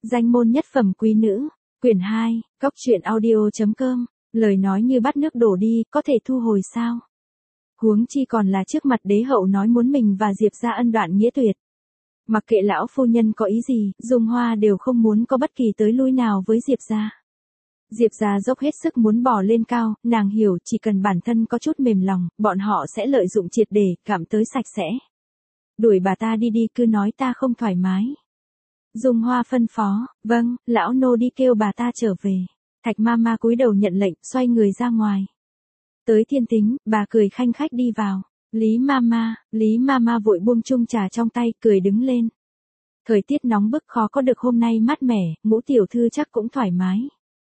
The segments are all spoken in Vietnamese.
Danh môn nhất phẩm quý nữ, quyển 2, Cóc truyện audio.com, lời nói như bát nước đổ đi, có thể thu hồi sao? Huống chi còn là trước mặt đế hậu nói muốn mình và Diệp gia ân đoạn nghĩa tuyệt. Mặc kệ lão phu nhân có ý gì, Dung Hoa đều không muốn có bất kỳ tới lui nào với Diệp gia. Diệp gia dốc hết sức muốn bò lên cao, nàng hiểu chỉ cần bản thân có chút mềm lòng, bọn họ sẽ lợi dụng triệt để, gặm tới sạch sẽ. Đuổi bà ta đi đi, cứ nói ta không thoải mái. Dung Hoa phân phó, vâng, lão nô đi kêu bà ta trở về. Thạch Mama cúi đầu nhận lệnh, xoay người ra ngoài. Tới Thiên Tính, bà cười khanh khách đi vào. Lý Mama vội buông chung trà trong tay, cười đứng lên. Thời tiết nóng bức khó có được hôm nay mát mẻ, Ngũ tiểu thư chắc cũng thoải mái.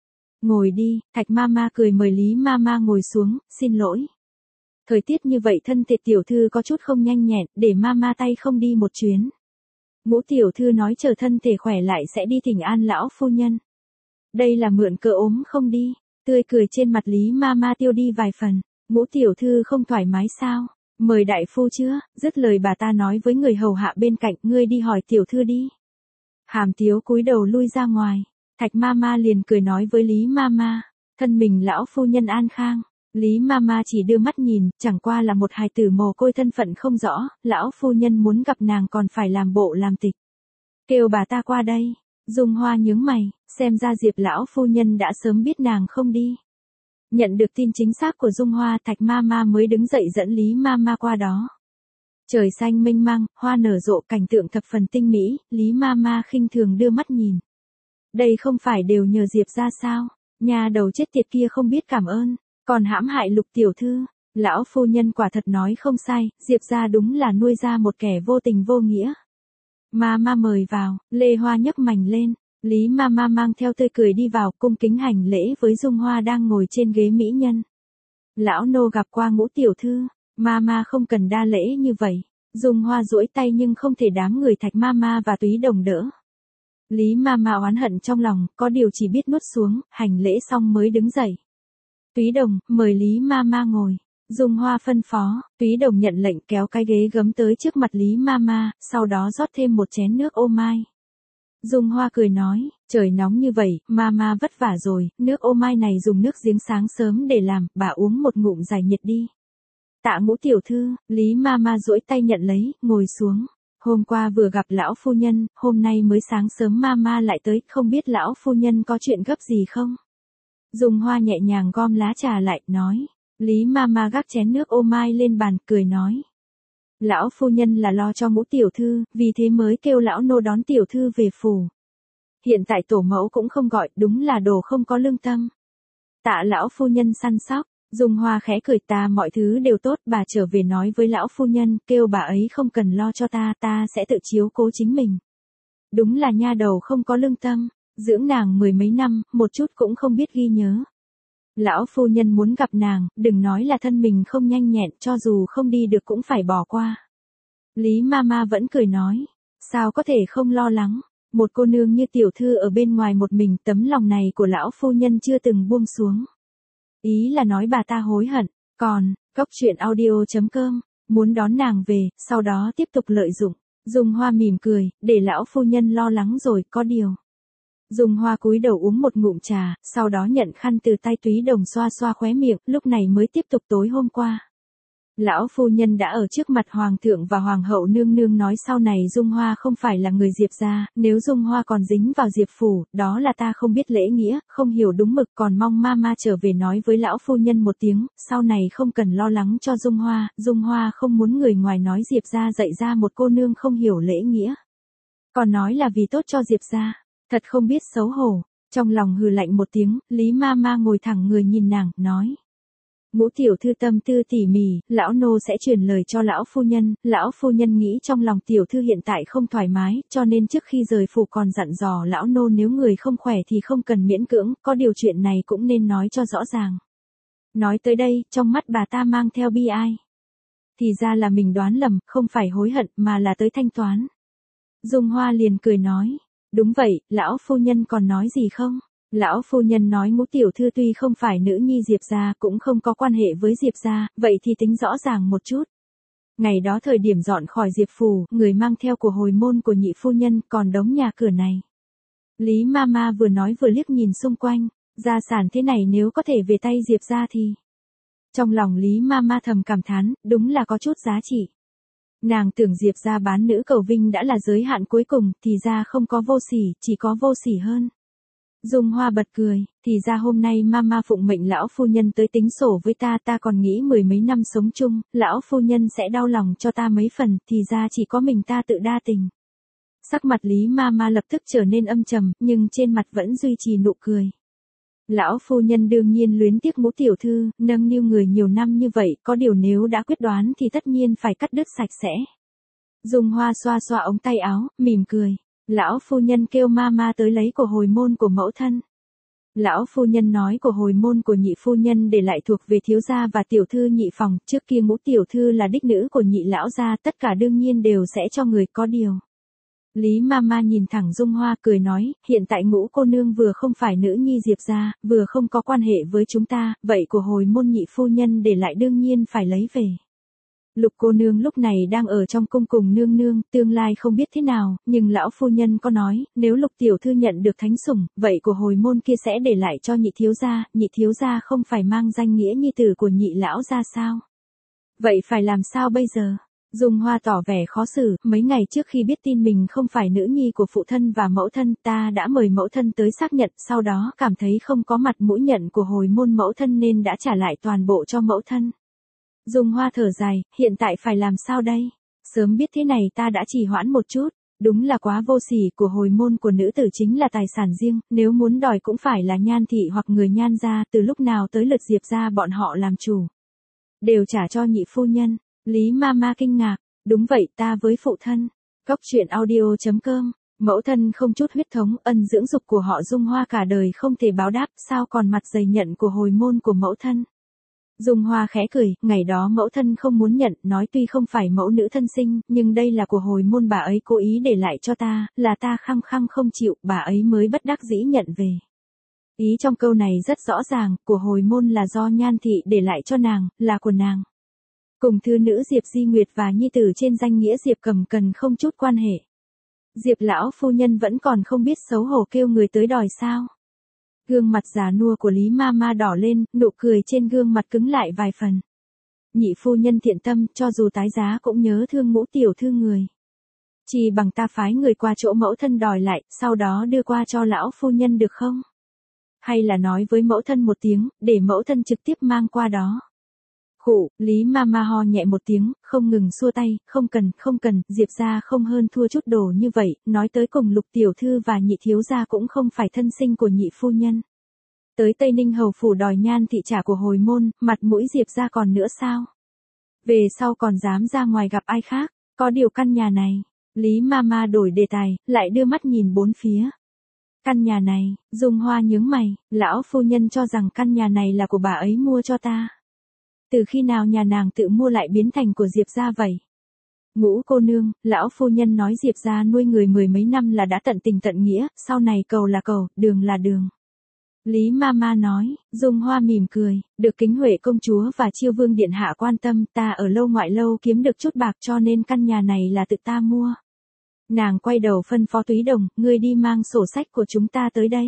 Ngồi đi, Thạch Mama cười mời Lý Mama ngồi xuống, xin lỗi. Thời tiết như vậy thân thể tiểu thư có chút không nhanh nhẹn, để Mama tay không đi một chuyến. Ngũ tiểu thư nói chờ thân thể khỏe lại sẽ đi thỉnh an lão phu nhân. Đây là mượn cớ ốm không đi, tươi cười trên mặt Lý Mama tiêu đi vài phần. Ngũ tiểu thư không thoải mái sao? Mời đại phu chưa? Dứt lời bà ta nói với người hầu hạ bên cạnh, ngươi đi hỏi tiểu thư đi. Hàm Tiếu cúi đầu lui ra ngoài. Thạch Mama liền cười nói với Lý Mama, thân mình lão phu nhân an khang. Lý Mama chỉ đưa mắt nhìn, chẳng qua là một hài tử mồ côi thân phận không rõ, lão phu nhân muốn gặp nàng còn phải làm bộ làm tịch. Kêu bà ta qua đây. Dung Hoa nhướng mày, xem ra Diệp lão phu nhân đã sớm biết nàng không đi. Nhận được tin chính xác của Dung Hoa, Thạch Mama mới đứng dậy dẫn Lý Mama qua đó. Trời xanh mênh mang, hoa nở rộ, cảnh tượng thập phần tinh mỹ, Lý Mama khinh thường đưa mắt nhìn. Đây không phải đều nhờ Diệp ra sao? Nhà đầu chết tiệt kia không biết cảm ơn, còn hãm hại Lục tiểu thư. Lão phu nhân quả thật nói không sai, Diệp ra đúng là nuôi ra một kẻ vô tình vô nghĩa. Mama mời vào, Lê Hoa nhấc mành lên. Lý Mama mang theo tươi cười đi vào, cung kính hành lễ với Dung Hoa đang ngồi trên ghế mỹ nhân. Lão nô gặp qua Ngũ tiểu thư. Mama không cần đa lễ như vậy. Dung Hoa duỗi tay nhưng không thể đám người Thạch Mama và Túy Đồng đỡ. Lý Mama oán hận trong lòng, có điều chỉ biết nuốt xuống, hành lễ xong mới đứng dậy. Túy Đồng, mời Lý Mama ngồi. Dung Hoa phân phó, Túy Đồng nhận lệnh kéo cái ghế gấm tới trước mặt Lý Mama, sau đó rót thêm một chén nước ô mai. Dung Hoa cười nói, trời nóng như vậy, Mama vất vả rồi, nước ô mai này dùng nước giếng sáng sớm để làm, bà uống một ngụm giải nhiệt đi. Tạ Ngũ tiểu thư. Lý Mama duỗi tay nhận lấy, ngồi xuống. Hôm qua vừa gặp lão phu nhân, hôm nay mới sáng sớm Mama lại tới, không biết lão phu nhân có chuyện gấp gì không? Dung Hoa nhẹ nhàng gom lá trà lại, nói. Lý Mama gác chén nước ô mai lên bàn, cười nói. Lão phu nhân là lo cho Ngũ tiểu thư, vì thế mới kêu lão nô đón tiểu thư về phủ. Hiện tại tổ mẫu cũng không gọi, đúng là đồ không có lương tâm. Tạ lão phu nhân săn sóc. Dung Hoa khẽ cười, ta mọi thứ đều tốt, bà trở về nói với lão phu nhân, kêu bà ấy không cần lo cho ta, ta sẽ tự chiếu cố chính mình. Đúng là nha đầu không có lương tâm, dưỡng nàng mười mấy năm, một chút cũng không biết ghi nhớ. Lão phu nhân muốn gặp nàng, đừng nói là thân mình không nhanh nhẹn, cho dù không đi được cũng phải bỏ qua. Lý Mama vẫn cười nói, sao có thể không lo lắng, một cô nương như tiểu thư ở bên ngoài một mình, tấm lòng này của lão phu nhân chưa từng buông xuống. Ý là nói bà ta hối hận, còn, Cóc truyện audio.com, muốn đón nàng về, sau đó tiếp tục lợi dụng. Dung Hoa mỉm cười, để lão phu nhân lo lắng rồi, có điều. Dung Hoa cúi đầu uống một ngụm trà, sau đó nhận khăn từ tay Túy Đồng xoa xoa khóe miệng, lúc này mới tiếp tục tối hôm qua. Lão phu nhân đã ở trước mặt hoàng thượng và hoàng hậu nương nương nói sau này Dung Hoa không phải là người Diệp gia, nếu Dung Hoa còn dính vào Diệp phủ, đó là ta không biết lễ nghĩa, không hiểu đúng mực, còn mong Mama trở về nói với lão phu nhân một tiếng, sau này không cần lo lắng cho Dung Hoa không muốn người ngoài nói Diệp gia dạy ra một cô nương không hiểu lễ nghĩa. Còn nói là vì tốt cho Diệp gia, thật không biết xấu hổ. Trong lòng hừ lạnh một tiếng, Lý Mama ngồi thẳng người nhìn nàng, nói. Ngũ tiểu thư tâm tư tỉ mỉ, lão nô sẽ truyền lời cho lão phu nhân nghĩ trong lòng tiểu thư hiện tại không thoải mái, cho nên trước khi rời phủ còn dặn dò lão nô nếu người không khỏe thì không cần miễn cưỡng, có điều chuyện này cũng nên nói cho rõ ràng. Nói tới đây, trong mắt bà ta mang theo bi ai. Thì ra là mình đoán lầm, không phải hối hận mà là tới thanh toán. Dung Hoa liền cười nói, đúng vậy, lão phu nhân còn nói gì không? Lão phu nhân nói Ngũ tiểu thư tuy không phải nữ nhi Diệp gia, cũng không có quan hệ với Diệp gia, vậy thì tính rõ ràng một chút. Ngày đó thời điểm dọn khỏi Diệp phủ, người mang theo của hồi môn của nhị phu nhân, còn đống nhà cửa này. Lý Mama vừa nói vừa liếc nhìn xung quanh, gia sản thế này nếu có thể về tay Diệp gia thì. Trong lòng Lý Mama thầm cảm thán, đúng là có chút giá trị. Nàng tưởng Diệp gia bán nữ cầu vinh đã là giới hạn cuối cùng, thì ra không có vô sỉ, chỉ có vô sỉ hơn. Dung Hoa bật cười, thì ra hôm nay Mama phụng mệnh lão phu nhân tới tính sổ với ta còn nghĩ mười mấy năm sống chung, lão phu nhân sẽ đau lòng cho ta mấy phần, thì ra chỉ có mình ta tự đa tình. Sắc mặt Lý Mama lập tức trở nên âm trầm, nhưng trên mặt vẫn duy trì nụ cười. Lão phu nhân đương nhiên luyến tiếc Ngũ tiểu thư, nâng niu người nhiều năm như vậy, có điều nếu đã quyết đoán thì tất nhiên phải cắt đứt sạch sẽ. Dung Hoa xoa xoa ống tay áo, mỉm cười. Lão phu nhân kêu Mama tới lấy của hồi môn của mẫu thân. Lão phu nhân nói của hồi môn của nhị phu nhân để lại thuộc về thiếu gia và tiểu thư nhị phòng, trước kia Ngũ tiểu thư là đích nữ của nhị lão gia, tất cả đương nhiên đều sẽ cho người, có điều. Lý Mama nhìn thẳng Dung Hoa cười nói, hiện tại Ngũ cô nương vừa không phải nữ nhi Diệp gia, vừa không có quan hệ với chúng ta, vậy của hồi môn nhị phu nhân để lại đương nhiên phải lấy về. Lục cô nương lúc này đang ở trong cung cùng nương nương, tương lai không biết thế nào, nhưng lão phu nhân có nói, nếu Lục tiểu thư nhận được thánh sủng, vậy của hồi môn kia sẽ để lại cho nhị thiếu gia không phải mang danh nghĩa nhi tử của nhị lão gia sao? Vậy phải làm sao bây giờ? Dung Hoa tỏ vẻ khó xử, mấy ngày trước khi biết tin mình không phải nữ nhi của phụ thân và mẫu thân, ta đã mời mẫu thân tới xác nhận, sau đó cảm thấy không có mặt mũi nhận của hồi môn mẫu thân nên đã trả lại toàn bộ cho mẫu thân. Dung Hoa thở dài, hiện tại phải làm sao đây? Sớm biết thế này ta đã trì hoãn một chút, đúng là quá vô sỉ, của hồi môn của nữ tử chính là tài sản riêng, nếu muốn đòi cũng phải là Nhan thị hoặc người Nhan gia, từ lúc nào tới lượt Diệp gia bọn họ làm chủ. Đều trả cho nhị phu nhân. Lý Mama kinh ngạc, đúng vậy, ta với phụ thân. Cóc truyện audio.com, mẫu thân không chút huyết thống, ân dưỡng dục của họ Dung Hoa cả đời không thể báo đáp, sao còn mặt dày nhận của hồi môn của mẫu thân. Dung Hoa khẽ cười, ngày đó mẫu thân không muốn nhận, nói tuy không phải mẫu nữ thân sinh, nhưng đây là của hồi môn bà ấy cố ý để lại cho ta, là ta khăng khăng không chịu, bà ấy mới bất đắc dĩ nhận về. Ý trong câu này rất rõ ràng, của hồi môn là do Nhan thị để lại cho nàng, là của nàng. Cùng thư nữ Diệp Di Nguyệt và nhi tử trên danh nghĩa Diệp Cầm Cần không chút quan hệ. Diệp lão phu nhân vẫn còn không biết xấu hổ kêu người tới đòi sao. Gương mặt già nua của Lý Mama đỏ lên, nụ cười trên gương mặt cứng lại vài phần. Nhị phu nhân thiện tâm, cho dù tái giá cũng nhớ thương Ngũ tiểu thư người. Chỉ bằng ta phái người qua chỗ mẫu thân đòi lại, sau đó đưa qua cho lão phu nhân được không? Hay là nói với mẫu thân một tiếng, để mẫu thân trực tiếp mang qua đó. Khụ, Lý Mama ho nhẹ một tiếng, không ngừng xua tay, không cần, Diệp gia không hơn thua chút đồ như vậy, nói tới cùng Lục tiểu thư và nhị thiếu gia cũng không phải thân sinh của nhị phu nhân. Tới Tây Ninh hầu phủ đòi Nhan thị trả của hồi môn, mặt mũi Diệp gia còn nữa sao? Về sau còn dám ra ngoài gặp ai khác, có điều căn nhà này, Lý Mama đổi đề tài, lại đưa mắt nhìn bốn phía. Căn nhà này, Dung Hoa nhướng mày, lão phu nhân cho rằng căn nhà này là của bà ấy mua cho ta. Từ khi nào nhà nàng tự mua lại biến thành của Diệp gia vậy? Ngũ cô nương, lão phu nhân nói Diệp gia nuôi người mười mấy năm là đã tận tình tận nghĩa, sau này cầu là cầu, đường là đường. Lý Mama nói, Dung Hoa mỉm cười, được Kính Huệ công chúa và Chiêu Vương điện hạ quan tâm, ta ở lâu ngoại lâu kiếm được chút bạc cho nên căn nhà này là tự ta mua. Nàng quay đầu phân phó Túy Đồng, ngươi đi mang sổ sách của chúng ta tới đây.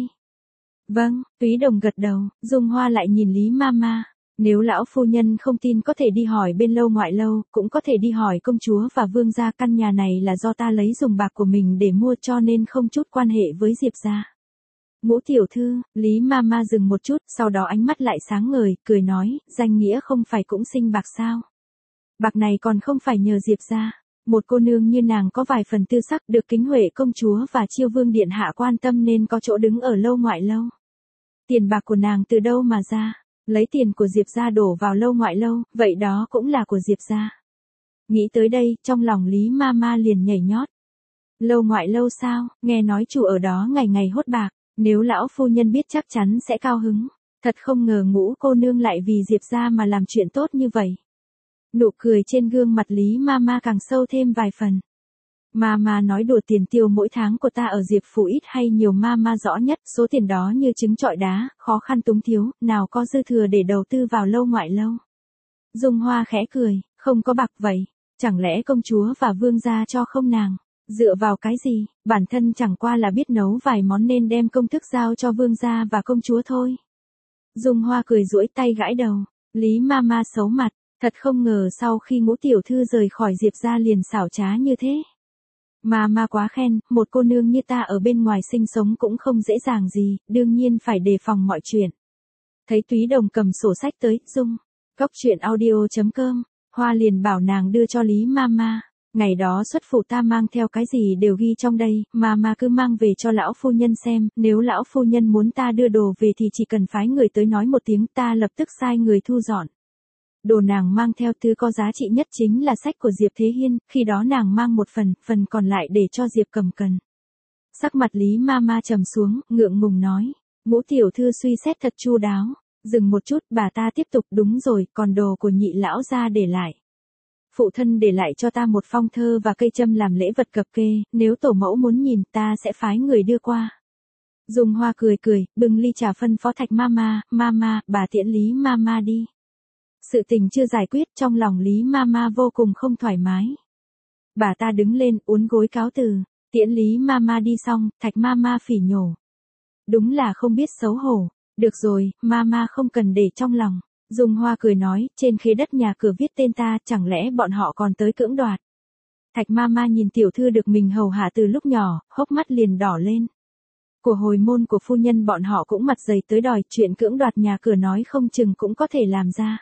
Vâng, Túy Đồng gật đầu, Dung Hoa lại nhìn Lý Mama. Nếu lão phu nhân không tin có thể đi hỏi bên lâu ngoại lâu, cũng có thể đi hỏi công chúa và vương gia, căn nhà này là do ta lấy dùng bạc của mình để mua cho nên không chút quan hệ với Diệp gia. Ngũ tiểu thư, Lý Mama dừng một chút, sau đó ánh mắt lại sáng ngời, cười nói, danh nghĩa không phải cũng sinh bạc sao? Bạc này còn không phải nhờ Diệp gia. Một cô nương như nàng có vài phần tư sắc, được Kính Huệ công chúa và Chiêu Vương điện hạ quan tâm nên có chỗ đứng ở lâu ngoại lâu. Tiền bạc của nàng từ đâu mà ra? Lấy tiền của Diệp gia đổ vào lâu ngoại lâu, vậy đó cũng là của Diệp gia. Nghĩ tới đây, trong lòng Lý Mama liền nhảy nhót. Lâu ngoại lâu sao, nghe nói chủ ở đó ngày ngày hốt bạc, nếu lão phu nhân biết chắc chắn sẽ cao hứng. Thật không ngờ Ngũ cô nương lại vì Diệp gia mà làm chuyện tốt như vậy. Nụ cười trên gương mặt Lý Mama càng sâu thêm vài phần. Mama nói đùa tiền tiêu mỗi tháng của ta ở Diệp phủ ít hay nhiều Mama rõ nhất, số tiền đó như trứng trọi đá, khó khăn túng thiếu, nào có dư thừa để đầu tư vào lâu ngoại lâu. Dung Hoa khẽ cười, không có bạc vậy, chẳng lẽ công chúa và vương gia cho không nàng? Dựa vào cái gì, bản thân chẳng qua là biết nấu vài món nên đem công thức giao cho vương gia và công chúa thôi. Dung Hoa cười duỗi tay gãi đầu, Lý Mama xấu mặt, thật không ngờ sau khi Ngũ tiểu thư rời khỏi Diệp gia liền xảo trá như thế. Mama quá khen, một cô nương như ta ở bên ngoài sinh sống cũng không dễ dàng gì, đương nhiên phải đề phòng mọi chuyện. Thấy Túy Đồng cầm sổ sách tới, Dung, cóc truyện audio.com, Hoa liền bảo nàng đưa cho Lý Mama. Ngày đó xuất phủ ta mang theo cái gì đều ghi trong đây, mà cứ mang về cho lão phu nhân xem, nếu lão phu nhân muốn ta đưa đồ về thì chỉ cần phái người tới nói một tiếng, ta lập tức sai người thu dọn. Đồ nàng mang theo thứ có giá trị nhất chính là sách của Diệp Thế Hiên, khi đó nàng mang một phần còn lại để cho Diệp Cầm cần. Sắc mặt Lý Mama trầm xuống, ngượng ngùng nói, Ngũ tiểu thư suy xét thật chu đáo. Dừng một chút, bà ta tiếp tục, đúng rồi, còn đồ của nhị lão gia để lại. Phụ thân để lại cho ta một phong thơ và cây châm làm lễ vật cập kê, nếu tổ mẫu muốn nhìn ta sẽ phái người đưa qua. Dung Hoa cười cười, bưng ly trà phân phó Thạch Mama, Mama, bà tiễn Lý Mama đi. Sự tình chưa giải quyết, trong lòng Lý Mama vô cùng không thoải mái. Bà ta đứng lên, uốn gối cáo từ, tiễn Lý Mama đi xong, Thạch Mama phỉ nhổ. Đúng là không biết xấu hổ. Được rồi, Mama không cần để trong lòng. Dung Hoa cười nói, trên khế đất nhà cửa viết tên ta, chẳng lẽ bọn họ còn tới cưỡng đoạt. Thạch Mama nhìn tiểu thư được mình hầu hạ từ lúc nhỏ, hốc mắt liền đỏ lên. Của hồi môn của phu nhân bọn họ cũng mặt dày tới đòi, chuyện cưỡng đoạt nhà cửa nói không chừng cũng có thể làm ra.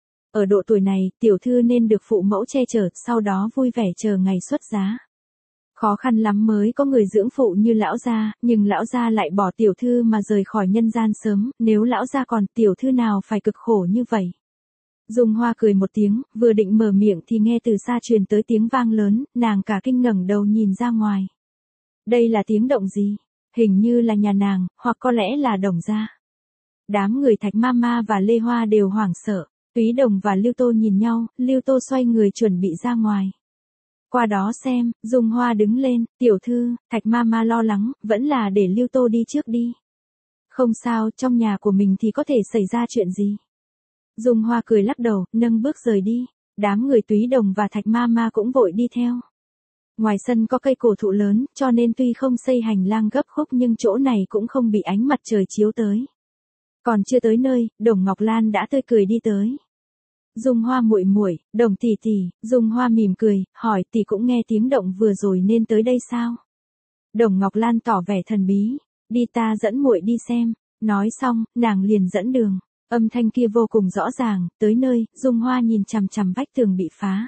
Ở độ tuổi này, tiểu thư nên được phụ mẫu che chở, sau đó vui vẻ chờ ngày xuất giá. Khó khăn lắm mới có người dưỡng phụ như lão gia, nhưng lão gia lại bỏ tiểu thư mà rời khỏi nhân gian sớm, nếu lão gia còn tiểu thư nào phải cực khổ như vậy. Dung Hoa cười một tiếng, vừa định mở miệng thì nghe từ xa truyền tới tiếng vang lớn, nàng cả kinh ngẩng đầu nhìn ra ngoài. Đây là tiếng động gì? Hình như là nhà nàng, hoặc có lẽ là Đồng gia. Đám người Thạch Mama và Lê Hoa đều hoảng sợ, Túy Đồng và Lưu Tô nhìn nhau, Lưu Tô xoay người chuẩn bị ra ngoài. Qua đó xem, Dung Hoa đứng lên, tiểu thư, Thạch Mama lo lắng, vẫn là để Lưu Tô đi trước đi. Không sao, trong nhà của mình thì có thể xảy ra chuyện gì. Dung Hoa cười lắc đầu, nâng bước rời đi, đám người Túy Đồng và Thạch Mama cũng vội đi theo. Ngoài sân có cây cổ thụ lớn, cho nên tuy không xây hành lang gấp khúc nhưng chỗ này cũng không bị ánh mặt trời chiếu tới. Còn chưa tới nơi, Đồng Ngọc Lan đã tươi cười đi tới. Dung Hoa muội muội, Đồng tỷ tỷ, Dung Hoa mỉm cười, hỏi tỷ cũng nghe tiếng động vừa rồi nên tới đây sao? Đồng Ngọc Lan tỏ vẻ thần bí, đi ta dẫn muội đi xem, nói xong, nàng liền dẫn đường, âm thanh kia vô cùng rõ ràng, tới nơi, Dung Hoa nhìn chằm chằm vách tường bị phá.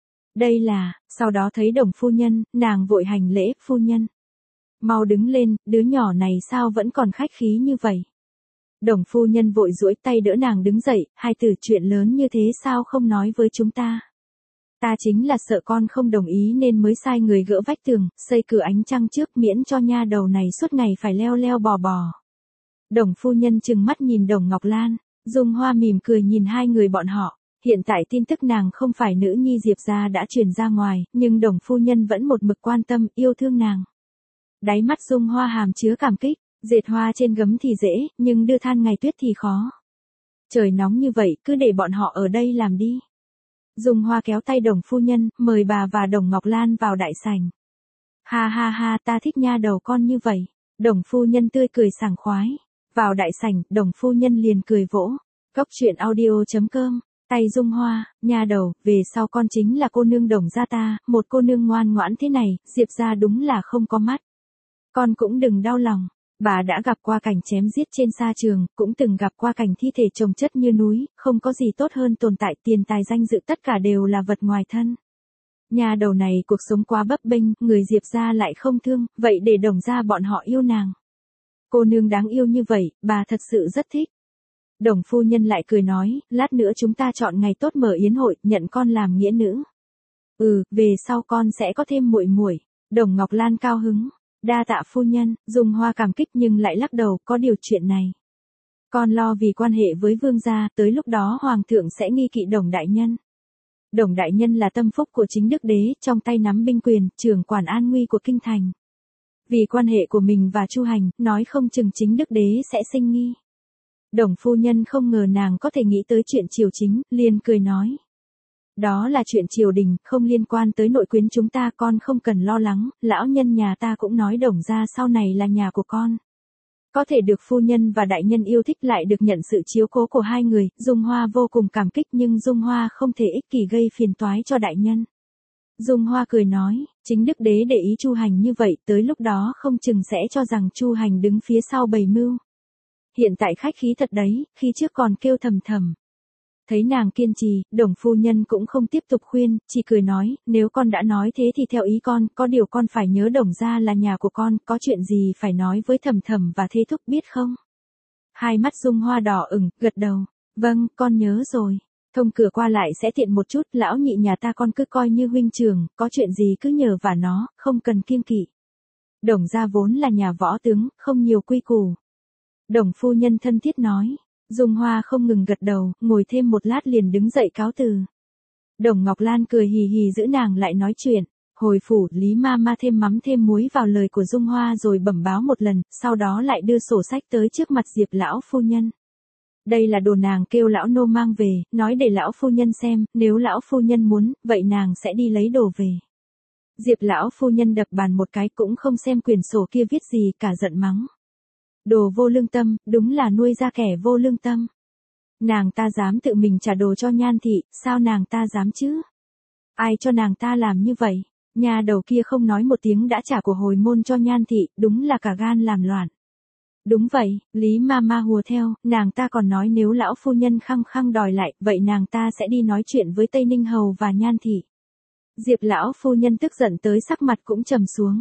Đây là, sau đó thấy Đồng phu nhân, nàng vội hành lễ, phu nhân. Mau đứng lên, đứa nhỏ này sao vẫn còn khách khí như vậy? Đồng phu nhân vội duỗi tay đỡ nàng đứng dậy, hai từ chuyện lớn như thế sao không nói với chúng ta. Ta chính là sợ con không đồng ý nên mới sai người gỡ vách tường, xây cửa ánh trăng trước miễn cho nha đầu này suốt ngày phải leo leo bò bò. Đồng phu nhân trừng mắt nhìn Đồng Ngọc Lan, Dung Hoa mỉm cười nhìn hai người bọn họ. Hiện tại tin tức nàng không phải nữ nhi Diệp gia đã truyền ra ngoài, nhưng Đồng phu nhân vẫn một mực quan tâm, yêu thương nàng. Đáy mắt Dung Hoa hàm chứa cảm kích. Dệt hoa trên gấm thì dễ, nhưng đưa than ngày tuyết thì khó. Trời nóng như vậy, cứ để bọn họ ở đây làm đi. Dung Hoa kéo tay Đồng phu nhân, mời bà và Đồng Ngọc Lan vào đại sảnh. Ha ha ha, ta thích nha đầu con như vậy. Đồng phu nhân tươi cười sảng khoái. Vào đại sảnh, Đồng phu nhân liền cười vỗ. Cóc truyện audio.com, tay Dung Hoa, nha đầu, về sau con chính là cô nương Đồng gia ta, một cô nương ngoan ngoãn thế này, Diệp gia đúng là không có mắt. Con cũng đừng đau lòng. Bà đã gặp qua cảnh chém giết trên sa trường, cũng từng gặp qua cảnh thi thể chồng chất như núi, không có gì tốt hơn tồn tại, tiền tài danh dự tất cả đều là vật ngoài thân. Nhà đầu này cuộc sống quá bấp bênh, người Diệp gia lại không thương, vậy để Đồng gia bọn họ yêu nàng. Cô nương đáng yêu như vậy, bà thật sự rất thích. Đồng phu nhân lại cười nói, lát nữa chúng ta chọn ngày tốt mở yến hội, nhận con làm nghĩa nữ. Về sau con sẽ có thêm muội muội. Đồng Ngọc Lan cao hứng. Đa tạ phu nhân, Dung Hoa cảm kích nhưng lại lắc đầu, có điều chuyện này. Con lo vì quan hệ với vương gia, tới lúc đó hoàng thượng sẽ nghi kỵ Đồng đại nhân. Đồng đại nhân là tâm phúc của chính đức đế, trong tay nắm binh quyền, trưởng quản an nguy của kinh thành. Vì quan hệ của mình và Chu Hành, nói không chừng chính đức đế sẽ sinh nghi. Đồng phu nhân không ngờ nàng có thể nghĩ tới chuyện triều chính, liền cười nói. Đó là chuyện triều đình, không liên quan tới nội quyến chúng ta, con không cần lo lắng, lão nhân nhà ta cũng nói Đồng gia sau này là nhà của con. Có thể được phu nhân và đại nhân yêu thích lại được nhận sự chiếu cố của hai người, Dung Hoa vô cùng cảm kích nhưng Dung Hoa không thể ích kỷ gây phiền toái cho đại nhân. Dung Hoa cười nói, chính đức đế để ý Chu Hành như vậy, tới lúc đó không chừng sẽ cho rằng Chu Hành đứng phía sau bày mưu. Hiện tại khách khí thật đấy, khi trước còn kêu thầm thầm. Thấy nàng kiên trì, Đồng phu nhân cũng không tiếp tục khuyên, chỉ cười nói, nếu con đã nói thế thì theo ý con, có điều con phải nhớ Đồng gia là nhà của con, có chuyện gì phải nói với thầm thầm và Thế Thúc biết không? Hai mắt Dung Hoa đỏ ửng, gật đầu, vâng, con nhớ rồi. Thông cửa qua lại sẽ tiện một chút, lão nhị nhà ta con cứ coi như huynh trưởng, có chuyện gì cứ nhờ vả nó, không cần kiêng kỵ. Đồng gia vốn là nhà võ tướng, không nhiều quy củ. Đồng phu nhân thân thiết nói. Dung Hoa không ngừng gật đầu, ngồi thêm một lát liền đứng dậy cáo từ. Đồng Ngọc Lan cười hì hì giữ nàng lại nói chuyện. Hồi phủ, Lý ma ma thêm mắm thêm muối vào lời của Dung Hoa rồi bẩm báo một lần, sau đó lại đưa sổ sách tới trước mặt Diệp lão phu nhân. Đây là đồ nàng kêu lão nô mang về, nói để lão phu nhân xem, nếu lão phu nhân muốn, vậy nàng sẽ đi lấy đồ về. Diệp lão phu nhân đập bàn một cái cũng không xem quyển sổ kia viết gì cả, giận mắng. Đồ vô lương tâm, đúng là nuôi ra kẻ vô lương tâm. Nàng ta dám tự mình trả đồ cho Nhan thị, sao nàng ta dám chứ? Ai cho nàng ta làm như vậy? Nhà đầu kia không nói một tiếng đã trả của hồi môn cho Nhan thị, đúng là cả gan làm loạn. Đúng vậy, Lý ma ma hùa theo, nàng ta còn nói nếu lão phu nhân khăng khăng đòi lại, vậy nàng ta sẽ đi nói chuyện với Tây Ninh Hầu và Nhan thị. Diệp lão phu nhân tức giận tới sắc mặt cũng trầm xuống.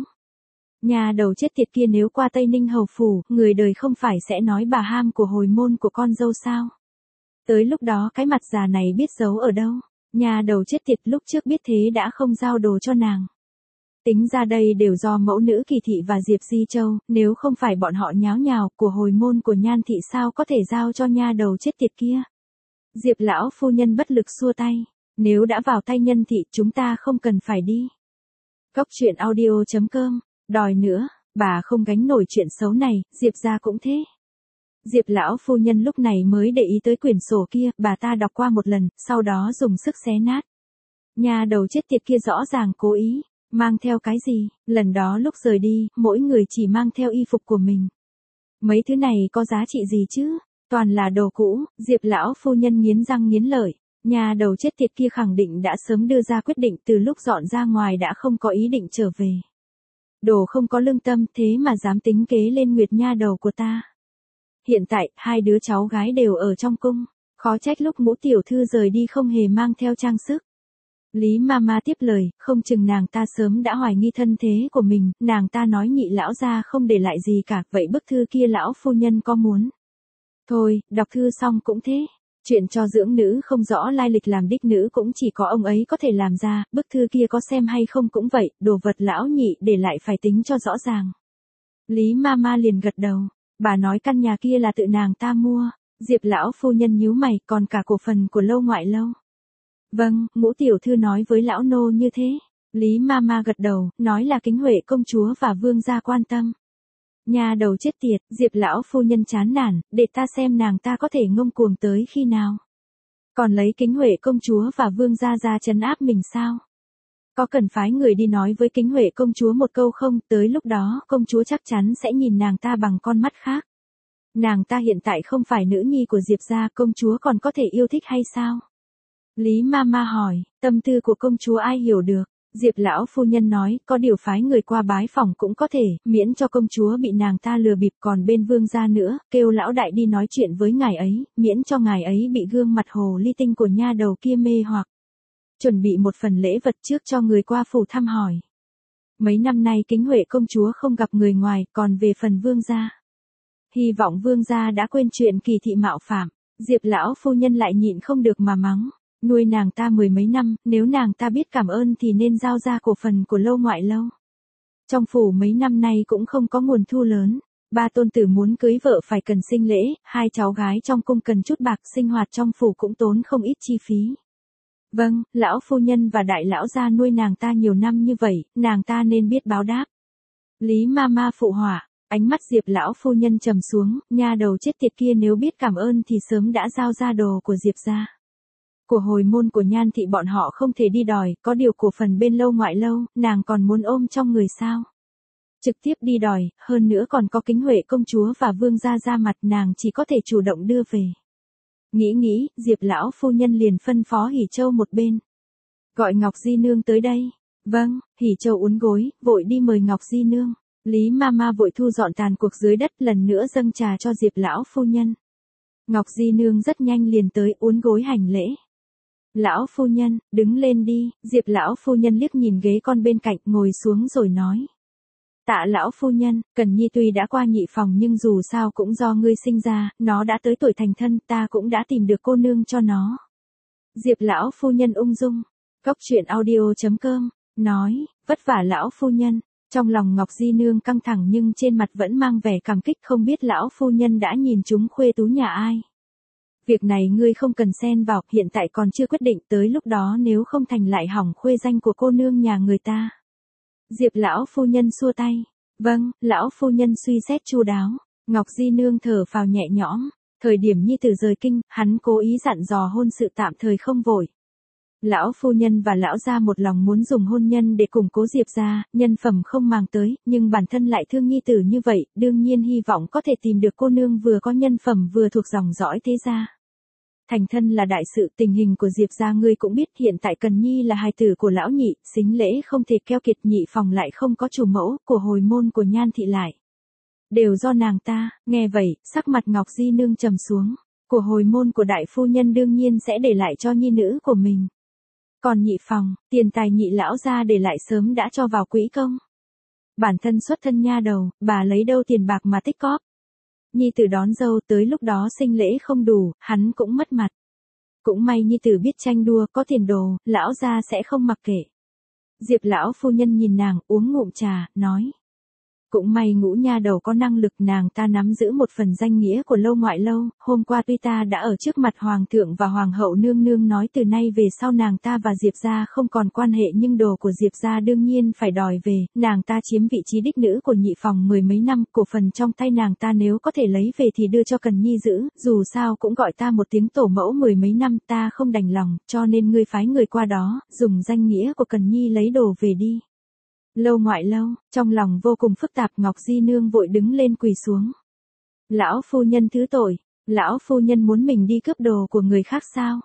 Nhà đầu chết tiệt kia nếu qua Tây Ninh Hầu phủ, người đời không phải sẽ nói bà ham của hồi môn của con dâu sao? Tới lúc đó cái mặt già này biết giấu ở đâu? Nhà đầu chết tiệt lúc trước biết thế đã không giao đồ cho nàng. Tính ra đây đều do mẫu nữ Kỳ thị và Diệp Di Châu, nếu không phải bọn họ nháo nhào, của hồi môn của Nhan thị sao có thể giao cho nhà đầu chết tiệt kia? Diệp lão phu nhân bất lực xua tay. Nếu đã vào tay Nhân thị chúng ta không cần phải đi. Cốc truyện audio.com. Đòi nữa, bà không gánh nổi chuyện xấu này, Diệp gia cũng thế. Diệp lão phu nhân lúc này mới để ý tới quyển sổ kia, bà ta đọc qua một lần, sau đó dùng sức xé nát. Nhà đầu chết tiệt kia rõ ràng cố ý, mang theo cái gì, lần đó lúc rời đi, mỗi người chỉ mang theo y phục của mình. Mấy thứ này có giá trị gì chứ, toàn là đồ cũ, Diệp lão phu nhân nghiến răng nghiến lợi. Nhà đầu chết tiệt kia khẳng định đã sớm đưa ra quyết định từ lúc dọn ra ngoài đã không có ý định trở về. Đồ không có lương tâm thế mà dám tính kế lên Nguyệt nha đầu của ta. Hiện tại, hai đứa cháu gái đều ở trong cung, khó trách lúc Ngũ tiểu thư rời đi không hề mang theo trang sức. Lý Mama tiếp lời, không chừng nàng ta sớm đã hoài nghi thân thế của mình, nàng ta nói nhị lão gia không để lại gì cả, vậy bức thư kia lão phu nhân có muốn? Thôi, đọc thư xong cũng thế. Chuyện cho dưỡng nữ không rõ lai lịch làm đích nữ cũng chỉ có ông ấy có thể làm ra, bức thư kia có xem hay không cũng vậy, đồ vật lão nhị để lại phải tính cho rõ ràng. Lý Mama liền gật đầu, bà nói căn nhà kia là tự nàng ta mua, Diệp lão phu nhân nhíu mày, còn cả cổ phần của Lâu ngoại Lâu. Vâng, Ngũ tiểu thư nói với lão nô như thế. Lý Mama gật đầu, nói là Kính Huệ công chúa và vương gia quan tâm. Nhà đầu chết tiệt, Diệp lão phu nhân chán nản, để ta xem nàng ta có thể ngông cuồng tới khi nào. Còn lấy Kính Huệ công chúa và vương gia ra trấn áp mình sao? Có cần phái người đi nói với Kính Huệ công chúa một câu không, tới lúc đó công chúa chắc chắn sẽ nhìn nàng ta bằng con mắt khác. Nàng ta hiện tại không phải nữ nhi của Diệp gia, công chúa còn có thể yêu thích hay sao? Lý Mama hỏi, tâm tư của công chúa ai hiểu được? Diệp lão phu nhân nói, có điều phái người qua bái phỏng cũng có thể, miễn cho công chúa bị nàng ta lừa bịp, còn bên vương gia nữa, kêu lão đại đi nói chuyện với ngài ấy, miễn cho ngài ấy bị gương mặt hồ ly tinh của nha đầu kia mê hoặc. Chuẩn bị một phần lễ vật trước cho người qua phủ thăm hỏi. Mấy năm nay Kính Huệ công chúa không gặp người ngoài, còn về phần vương gia. Hy vọng vương gia đã quên chuyện Kỳ thị mạo phạm, Diệp lão phu nhân lại nhịn không được mà mắng. Nuôi nàng ta mười mấy năm, nếu nàng ta biết cảm ơn thì nên giao ra cổ phần của Lâu ngoại Lâu. Trong phủ mấy năm nay cũng không có nguồn thu lớn, ba tôn tử muốn cưới vợ phải cần sinh lễ, hai cháu gái trong cung cần chút bạc, sinh hoạt trong phủ cũng tốn không ít chi phí. Vâng, lão phu nhân và đại lão gia nuôi nàng ta nhiều năm như vậy, nàng ta nên biết báo đáp. Lý Mama phụ họa, ánh mắt Diệp lão phu nhân trầm xuống, nha đầu chết tiệt kia nếu biết cảm ơn thì sớm đã giao ra đồ của Diệp gia. Của hồi môn của Nhan thị bọn họ không thể đi đòi, có điều cổ phần bên Lâu Ngoại Lâu, nàng còn muốn ôm trong người sao? Trực tiếp đi đòi, hơn nữa còn có Kính Huệ công chúa và vương gia ra mặt, nàng chỉ có thể chủ động đưa về. Nghĩ, Diệp lão phu nhân liền phân phó Hỉ Châu một bên. Gọi Ngọc Di Nương tới đây. Vâng, Hỉ Châu uốn gối, vội đi mời Ngọc Di Nương. Lý Mama vội thu dọn tàn cuộc dưới đất, lần nữa dâng trà cho Diệp lão phu nhân. Ngọc Di Nương rất nhanh liền tới, uốn gối hành lễ. Lão phu nhân, đứng lên đi. Diệp lão phu nhân liếc nhìn ghế con bên cạnh, ngồi xuống rồi nói. Tạ lão phu nhân, Cần Nhi tuy đã qua nhị phòng nhưng dù sao cũng do ngươi sinh ra, nó đã tới tuổi thành thân, ta cũng đã tìm được cô nương cho nó. Diệp lão phu nhân ung dung. Cốc truyện audio.com, nói, vất vả lão phu nhân. Trong lòng Ngọc Di Nương căng thẳng nhưng trên mặt vẫn mang vẻ cảm kích, không biết lão phu nhân đã nhìn chúng khuê tú nhà ai. Việc này ngươi không cần xen vào, hiện tại còn chưa quyết định, tới lúc đó nếu không thành lại hỏng khuê danh của cô nương nhà người ta. Diệp lão phu nhân xua tay. Vâng, lão phu nhân suy xét chu đáo. Ngọc Di Nương thở phào nhẹ nhõm. Thời điểm nhi tử rời kinh, hắn cố ý dặn dò hôn sự tạm thời không vội. Lão phu nhân và lão gia một lòng muốn dùng hôn nhân để củng cố Diệp gia, nhân phẩm không màng tới, nhưng bản thân lại thương nhi tử như vậy, đương nhiên hy vọng có thể tìm được cô nương vừa có nhân phẩm vừa thuộc dòng dõi thế gia. Thành thân là đại sự, tình hình của Diệp gia ngươi cũng biết, hiện tại Cần Nhi là hài tử của lão nhị, sính lễ không thể keo kiệt, nhị phòng lại không có chủ mẫu, của hồi môn của Nhan thị lại đều do nàng ta. Nghe vậy, sắc mặt Ngọc Di Nương trầm xuống. Của hồi môn của đại phu nhân đương nhiên sẽ để lại cho nhi nữ của mình. Còn nhị phòng, tiền tài nhị lão gia để lại sớm đã cho vào quỹ công. Bản thân xuất thân nha đầu, bà lấy đâu tiền bạc mà tích cóp. Nhi tử đón dâu, tới lúc đó sinh lễ không đủ, hắn cũng mất mặt. Cũng may nhi tử biết tranh đua, có tiền đồ, lão gia sẽ không mặc kệ. Diệp lão phu nhân nhìn nàng, uống ngụm trà, nói. Cũng may Ngũ nha đầu có năng lực, nàng ta nắm giữ một phần danh nghĩa của Lâu Ngoại Lâu, hôm qua tuy ta đã ở trước mặt Hoàng thượng và Hoàng hậu nương nương nói từ nay về sau nàng ta và Diệp gia không còn quan hệ, nhưng đồ của Diệp gia đương nhiên phải đòi về, nàng ta chiếm vị trí đích nữ của nhị phòng mười mấy năm, cổ phần trong tay nàng ta nếu có thể lấy về thì đưa cho Cần Nhi giữ, dù sao cũng gọi ta một tiếng tổ mẫu mười mấy năm, ta không đành lòng, cho nên ngươi phái người qua đó, dùng danh nghĩa của Cần Nhi lấy đồ về đi. Lâu Ngoại Lâu, trong lòng vô cùng phức tạp, Ngọc Di Nương vội đứng lên quỳ xuống. Lão phu nhân thứ tội, lão phu nhân muốn mình đi cướp đồ của người khác sao?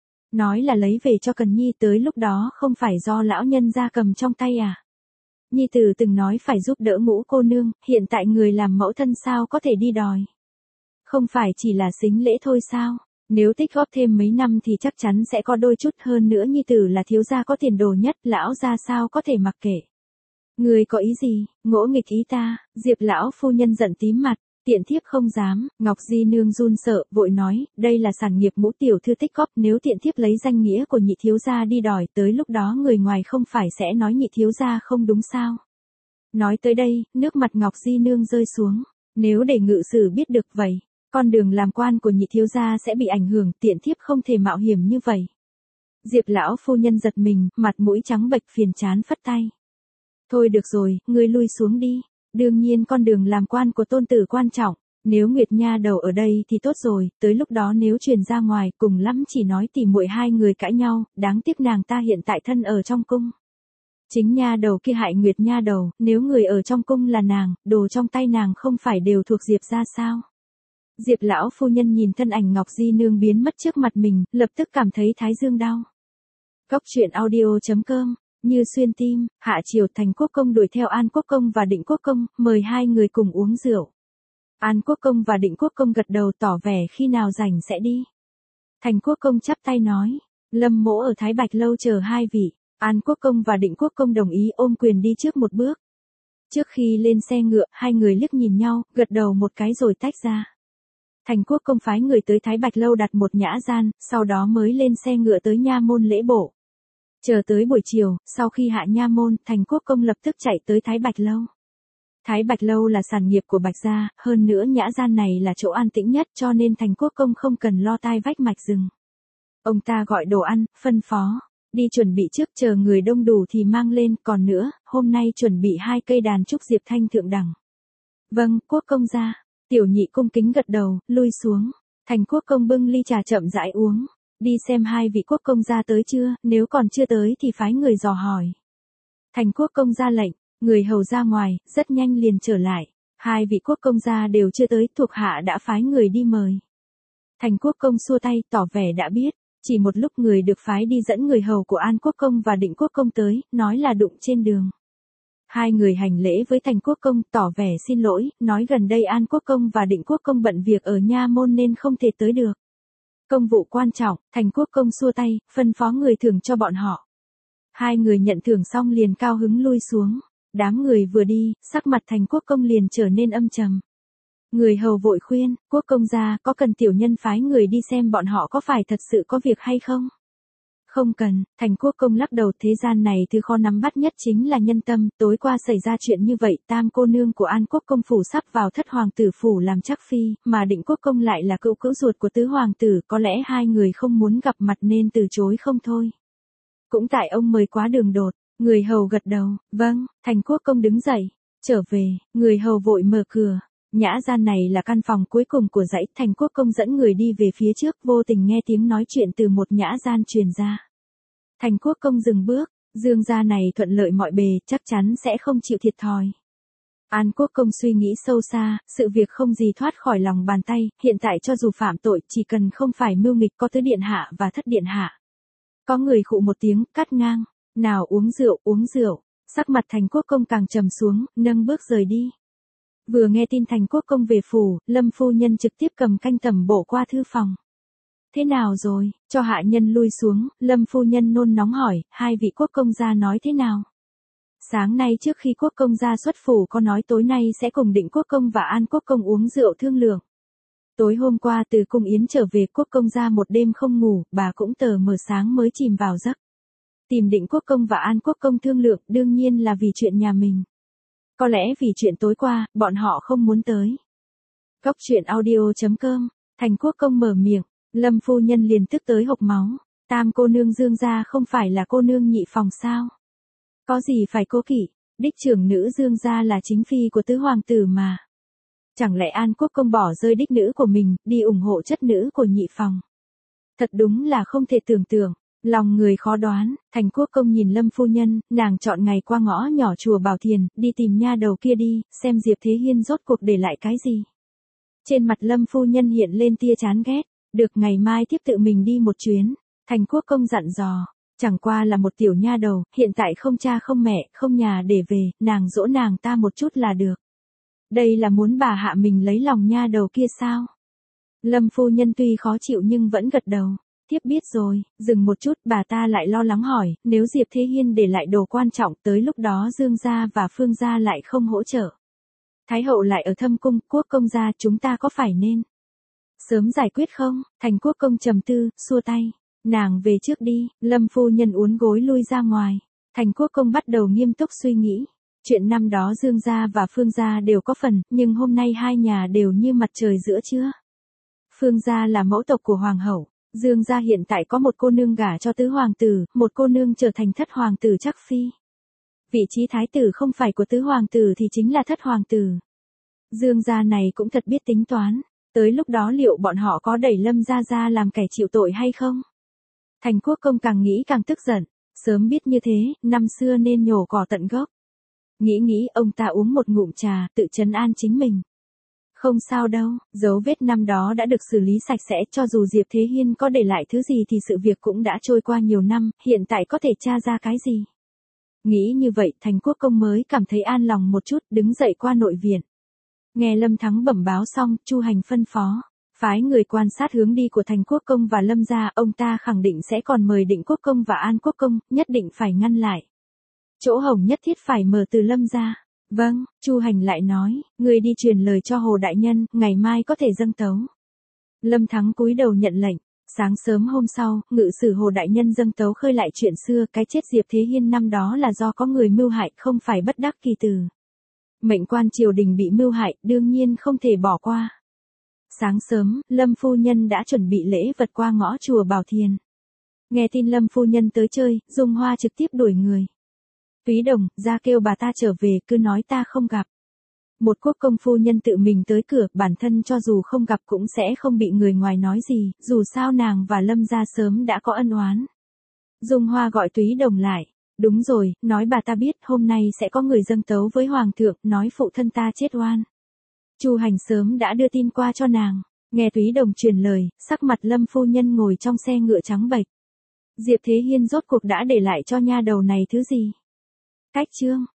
Nói là lấy về cho Cần Nhi, tới lúc đó không phải do lão nhân gia cầm trong tay à? Nhi tử từng nói phải giúp đỡ Ngũ cô nương, hiện tại người làm mẫu thân sao có thể đi đòi? Không phải chỉ là sính lễ thôi sao? Nếu tích góp thêm mấy năm thì chắc chắn sẽ có đôi chút, hơn nữa nhi tử là thiếu gia có tiền đồ nhất, lão gia sao có thể mặc kệ? Người có ý gì, ngỗ nghịch ý ta? Diệp lão phu nhân giận tím mặt, tiện thiếp không dám. Ngọc Di Nương run sợ, vội nói, đây là sản nghiệp Ngũ tiểu thư tích góp, nếu tiện thiếp lấy danh nghĩa của nhị thiếu gia đi đòi, tới lúc đó người ngoài không phải sẽ nói nhị thiếu gia không đúng sao? Nói tới đây, nước mặt Ngọc Di Nương rơi xuống. Nếu để ngự sử biết được vậy, con đường làm quan của nhị thiếu gia sẽ bị ảnh hưởng, tiện thiếp không thể mạo hiểm như vậy. Diệp lão phu nhân giật mình, mặt mũi trắng bệch, phiền chán phất tay. Thôi được rồi, ngươi lui xuống đi. Đương nhiên con đường làm quan của tôn tử quan trọng. Nếu Nguyệt nha đầu ở đây thì tốt rồi, tới lúc đó nếu truyền ra ngoài, cùng lắm chỉ nói tỉ muội hai người cãi nhau, đáng tiếc nàng ta hiện tại thân ở trong cung. Chính nha đầu kia hại Nguyệt nha đầu, nếu người ở trong cung là nàng, đồ trong tay nàng không phải đều thuộc Diệp gia sao? Diệp lão phu nhân nhìn thân ảnh Ngọc Di Nương biến mất trước mặt mình, lập tức cảm thấy thái dương đau. Cốc truyện audio.com, Như xuyên tim. Hạ triều, Thành Quốc công đuổi theo An Quốc công và Định Quốc công, mời hai người cùng uống rượu. An Quốc công và Định Quốc công gật đầu tỏ vẻ khi nào rảnh sẽ đi. Thành Quốc công chắp tay nói, Lâm mỗ ở Thái Bạch lâu chờ hai vị. An Quốc công và Định Quốc công đồng ý, ôm quyền đi trước một bước. Trước khi lên xe ngựa, hai người liếc nhìn nhau, gật đầu một cái rồi tách ra. Thành Quốc công phái người tới Thái Bạch lâu đặt một nhã gian, sau đó mới lên xe ngựa tới nha môn lễ bộ. Chờ tới buổi chiều, sau khi hạ nha môn, Thành Quốc công lập tức chạy tới Thái Bạch lâu. Thái Bạch lâu là sản nghiệp của Bạch gia, hơn nữa nhã gian này là chỗ an tĩnh nhất, cho nên Thành Quốc công không cần lo tai vách mạch rừng. Ông ta gọi đồ ăn, phân phó, đi chuẩn bị trước, chờ người đông đủ thì mang lên, còn nữa, hôm nay chuẩn bị 2 cây đàn trúc diệp thanh thượng đẳng. Vâng, Quốc công gia. Tiểu nhị cung kính gật đầu, lui xuống. Thành Quốc công bưng ly trà chậm rãi uống. đi xem hai vị quốc công gia tới chưa, nếu còn chưa tới thì phái người dò hỏi. Thành quốc công ra lệnh, người hầu ra ngoài, rất nhanh liền trở lại. Hai vị quốc công gia đều chưa tới, thuộc hạ đã phái người đi mời. Thành quốc công xua tay, tỏ vẻ đã biết. Chỉ một lúc người được phái đi dẫn người hầu của An quốc công và Định quốc công tới, nói là đụng trên đường. Hai người hành lễ với Thành quốc công, tỏ vẻ xin lỗi, nói gần đây An quốc công và Định quốc công bận việc ở nha môn nên không thể tới được. Công vụ quan trọng, Thành quốc công xua tay, phân phó người thưởng cho bọn họ. Hai người nhận thưởng xong liền cao hứng lui xuống. Đám người vừa đi, sắc mặt Thành quốc công liền trở nên âm trầm. Người hầu vội khuyên, quốc công gia có cần tiểu nhân phái người đi xem bọn họ có phải thật sự có việc hay không? Không cần, Thành quốc công lắc đầu, thế gian này thứ khó nắm bắt nhất chính là nhân tâm, tối qua xảy ra chuyện như vậy, tam cô nương của An quốc công phủ sắp vào thất hoàng tử phủ làm chắc phi, mà Định quốc công lại là cữu cữu ruột của tứ hoàng tử, có lẽ hai người không muốn gặp mặt nên từ chối không thôi. Cũng tại ông mời quá đường đột, người hầu gật đầu, vâng, Thành quốc công đứng dậy, trở về, người hầu vội mở cửa. Nhã gian này là căn phòng cuối cùng của dãy, Thành quốc công dẫn người đi về phía trước, vô tình nghe tiếng nói chuyện từ một nhã gian truyền ra. Thành quốc công dừng bước, Dương gia này thuận lợi mọi bề, chắc chắn sẽ không chịu thiệt thòi. An quốc công suy nghĩ sâu xa, sự việc không gì thoát khỏi lòng bàn tay, hiện tại cho dù phạm tội, chỉ cần không phải mưu nghịch có tứ điện hạ và thất điện hạ. Có người khụ một tiếng, cắt ngang, nào uống rượu, sắc mặt Thành quốc công càng trầm xuống, nâng bước rời đi. Vừa nghe tin Thành quốc công về phủ, Lâm phu nhân trực tiếp cầm canh tẩm bổ qua thư phòng. Thế nào rồi, cho hạ nhân lui xuống, Lâm phu nhân nôn nóng hỏi, hai vị quốc công gia nói thế nào? Sáng nay trước khi quốc công gia xuất phủ có nói tối nay sẽ cùng Định quốc công và An quốc công uống rượu thương lượng. Tối hôm qua từ cung yến trở về, quốc công gia một đêm không ngủ, bà cũng tờ mờ sáng mới chìm vào giấc. Tìm Định quốc công và An quốc công thương lượng, đương nhiên là vì chuyện nhà mình. Có lẽ vì chuyện tối qua, bọn họ không muốn tới. Cóc truyện audio.com, Thành quốc công mở miệng, Lâm phu nhân liền tức tới hộc máu. Tam cô nương Dương gia không phải là cô nương nhị phòng sao? Có gì phải cố kỵ, đích trưởng nữ Dương gia là chính phi của tứ hoàng tử mà. Chẳng lẽ An quốc công bỏ rơi đích nữ của mình, đi ủng hộ chất nữ của nhị phòng? Thật đúng là không thể tưởng tượng. Lòng người khó đoán, Thành quốc công nhìn Lâm phu nhân, nàng chọn ngày qua ngõ nhỏ chùa Bảo Thiền, đi tìm nha đầu kia đi, xem Diệp Thế Hiên rốt cuộc để lại cái gì. Trên mặt Lâm phu nhân hiện lên tia chán ghét, được ngày mai tiếp tự mình đi một chuyến. Thành quốc công dặn dò, chẳng qua là một tiểu nha đầu, hiện tại không cha không mẹ, không nhà để về, nàng dỗ nàng ta một chút là được. Đây là muốn bà hạ mình lấy lòng nha đầu kia sao? Lâm phu nhân tuy khó chịu nhưng vẫn gật đầu. Tiếp biết rồi, dừng một chút, bà ta lại lo lắng hỏi, nếu Diệp Thế Hiên để lại đồ quan trọng, tới lúc đó Dương gia và Phương gia lại không hỗ trợ. Thái hậu lại ở thâm cung, quốc công gia, chúng ta có phải nên sớm giải quyết không? Thành quốc công trầm tư, xua tay, nàng về trước đi. Lâm phu nhân uốn gối lui ra ngoài. Thành quốc công bắt đầu nghiêm túc suy nghĩ. Chuyện năm đó Dương gia và Phương gia đều có phần, nhưng hôm nay hai nhà đều như mặt trời giữa trưa. Phương gia là mẫu tộc của hoàng hậu. Dương gia hiện tại có một cô nương gả cho tứ hoàng tử, một cô nương trở thành thất hoàng tử chắc phi. Vị trí thái tử không phải của tứ hoàng tử thì chính là thất hoàng tử. Dương gia này cũng thật biết tính toán, tới lúc đó liệu bọn họ có đẩy Lâm gia ra làm kẻ chịu tội hay không? Thành quốc công càng nghĩ càng tức giận, sớm biết như thế, năm xưa nên nhổ cỏ tận gốc. Nghĩ ông ta uống một ngụm trà, tự trấn an chính mình. Không sao đâu, dấu vết năm đó đã được xử lý sạch sẽ, cho dù Diệp Thế Hiên có để lại thứ gì thì sự việc cũng đã trôi qua nhiều năm, hiện tại có thể tra ra cái gì. Nghĩ như vậy, Thành quốc công mới cảm thấy an lòng một chút, đứng dậy qua nội viện. Nghe Lâm Thắng bẩm báo xong, Chu Hành phân phó, phái người quan sát hướng đi của Thành quốc công và Lâm gia, ông ta khẳng định sẽ còn mời Định quốc công và An quốc công, nhất định phải ngăn lại. Chỗ hổng nhất thiết phải mở từ Lâm gia. Vâng, Chu Hành lại nói, người đi truyền lời cho Hồ đại nhân, ngày mai có thể dâng tấu. Lâm Thắng cúi đầu nhận lệnh. Sáng sớm hôm sau, ngự sử Hồ đại nhân dâng tấu khơi lại chuyện xưa, cái chết Diệp Thế Hiên năm đó là do có người mưu hại, không phải bất đắc kỳ tử. Mệnh quan triều đình bị mưu hại, đương nhiên không thể bỏ qua. Sáng sớm, Lâm phu nhân đã chuẩn bị lễ vật qua ngõ chùa Bảo Thiền. Nghe tin Lâm phu nhân tới chơi, Dung Hoa trực tiếp đuổi người. Túy Đồng, ra kêu bà ta trở về, cứ nói ta không gặp. một quốc công phu nhân tự mình tới cửa, bản thân cho dù không gặp cũng sẽ không bị người ngoài nói gì, dù sao nàng và Lâm gia sớm đã có ân oán. Dung Hoa gọi Túy Đồng lại. Đúng rồi, nói bà ta biết hôm nay sẽ có người dâng tấu với Hoàng thượng, nói phụ thân ta chết oan. Chu Hành sớm đã đưa tin qua cho nàng. Nghe Túy Đồng truyền lời, sắc mặt Lâm phu nhân ngồi trong xe ngựa trắng bệch. Diệp Thế Hiên rốt cuộc đã để lại cho nha đầu này thứ gì? Cách chương